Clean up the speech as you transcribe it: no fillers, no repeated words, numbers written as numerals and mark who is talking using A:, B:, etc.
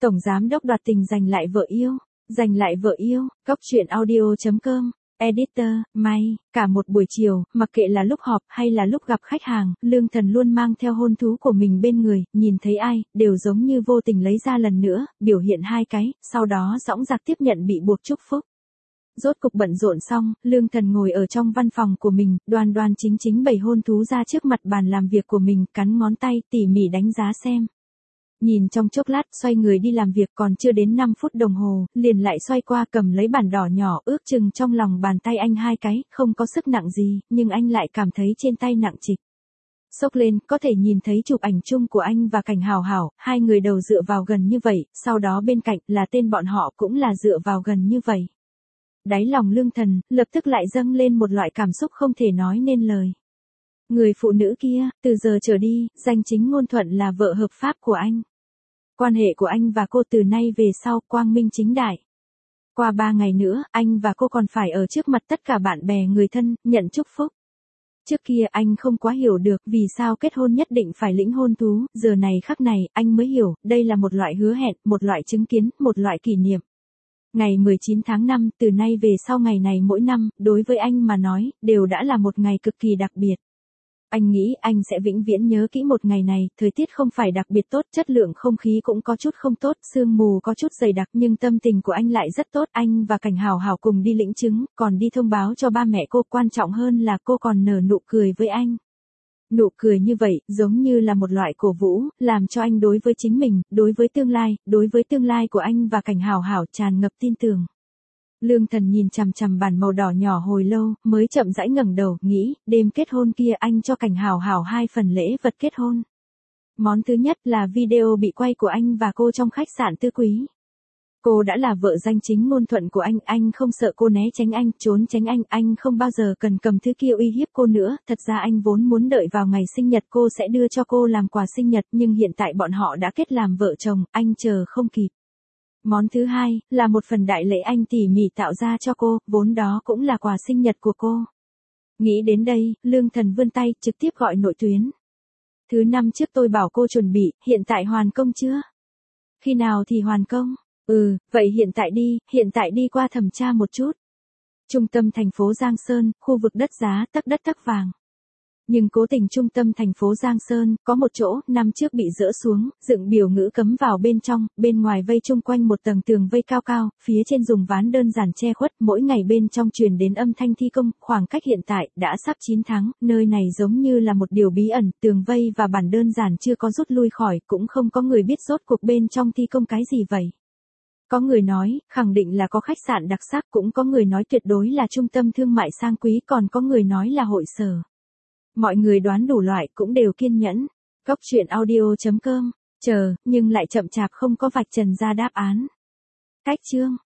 A: Tổng giám đốc đoạt tình giành lại vợ yêu. Giành lại vợ yêu, Góc truyện audio.com. Editor, May, cả một buổi chiều, mặc kệ là lúc họp hay là lúc gặp khách hàng, Lương Thần luôn mang theo hôn thú của mình bên người, nhìn thấy ai, đều giống như vô tình lấy ra lần nữa, biểu hiện hai cái, sau đó dõng dạc tiếp nhận bị buộc chúc phúc. Rốt cục bận rộn xong, Lương Thần ngồi ở trong văn phòng của mình, đoan đoan chính chính bày hôn thú ra trước mặt bàn làm việc của mình, cắn ngón tay, tỉ mỉ đánh giá xem. Nhìn trong chốc lát, xoay người đi làm việc, còn chưa đến 5 phút đồng hồ, liền lại xoay qua cầm lấy bản đỏ nhỏ, ước chừng trong lòng bàn tay anh hai cái, không có sức nặng gì, nhưng anh lại cảm thấy trên tay nặng trịch. Xốc lên, có thể nhìn thấy chụp ảnh chung của anh và Cảnh Hào Hảo, hai người đầu dựa vào gần như vậy, sau đó bên cạnh là tên bọn họ cũng là dựa vào gần như vậy. Đáy lòng Lương Thần, lập tức lại dâng lên một loại cảm xúc không thể nói nên lời. Người phụ nữ kia, từ giờ trở đi, danh chính ngôn thuận là vợ hợp pháp của anh. Quan hệ của anh và cô từ nay về sau quang minh chính đại. Qua 3 ngày nữa, anh và cô còn phải ở trước mặt tất cả bạn bè người thân, nhận chúc phúc. Trước kia anh không quá hiểu được vì sao kết hôn nhất định phải lĩnh hôn thú, giờ này khắc này, anh mới hiểu, đây là một loại hứa hẹn, một loại chứng kiến, một loại kỷ niệm. Ngày 19 tháng 5, từ nay về sau ngày này mỗi năm, đối với anh mà nói, đều đã là một ngày cực kỳ đặc biệt. Anh nghĩ anh sẽ vĩnh viễn nhớ kỹ một ngày này, thời tiết không phải đặc biệt tốt, chất lượng không khí cũng có chút không tốt, sương mù có chút dày đặc nhưng tâm tình của anh lại rất tốt. Anh và Cảnh Hào Hảo cùng đi lĩnh chứng, còn đi thông báo cho ba mẹ cô, quan trọng hơn là cô còn nở nụ cười với anh. Nụ cười như vậy, giống như là một loại cổ vũ, làm cho anh đối với chính mình, đối với tương lai của anh và Cảnh Hào Hảo tràn ngập tin tưởng. Lương Thần nhìn chằm chằm bản màu đỏ nhỏ hồi lâu, mới chậm rãi ngẩng đầu, nghĩ, đêm kết hôn kia anh cho Cảnh Hào Hảo 2 phần lễ vật kết hôn. Món thứ nhất là video bị quay của anh và cô trong khách sạn Tư Quý. Cô đã là vợ danh chính ngôn thuận của anh không sợ cô né tránh anh, trốn tránh anh không bao giờ cần cầm thứ kia uy hiếp cô nữa, thật ra anh vốn muốn đợi vào ngày sinh nhật cô sẽ đưa cho cô làm quà sinh nhật, nhưng hiện tại bọn họ đã kết làm vợ chồng, anh chờ không kịp. Món thứ hai, là một phần đại lễ anh tỉ mỉ tạo ra cho cô, vốn đó cũng là quà sinh nhật của cô. Nghĩ đến đây, Lương Thần vươn tay, trực tiếp gọi nội tuyến. Thứ 5 trước tôi bảo cô chuẩn bị, hiện tại hoàn công chưa? Khi nào thì hoàn công? Vậy hiện tại đi qua thẩm tra một chút. Trung tâm thành phố Giang Sơn, khu vực đất giá, tấc đất tấc vàng. Nhưng cố tình trung tâm thành phố Giang Sơn, có một chỗ, năm trước bị dỡ xuống, dựng biểu ngữ cấm vào bên trong, bên ngoài vây chung quanh một tầng tường vây cao cao, phía trên dùng ván đơn giản che khuất, mỗi ngày bên trong truyền đến âm thanh thi công, khoảng cách hiện tại, đã sắp 9 tháng, nơi này giống như là một điều bí ẩn, tường vây và bản đơn giản chưa có rút lui khỏi, cũng không có người biết rốt cuộc bên trong thi công cái gì vậy. Có người nói, khẳng định là có khách sạn đặc sắc, cũng có người nói tuyệt đối là trung tâm thương mại sang quý, còn có người nói là hội sở. Mọi người đoán đủ loại cũng đều kiên nhẫn. Góc truyện audio.com, chờ, nhưng lại chậm chạp không có vạch trần ra đáp án. Cách chương.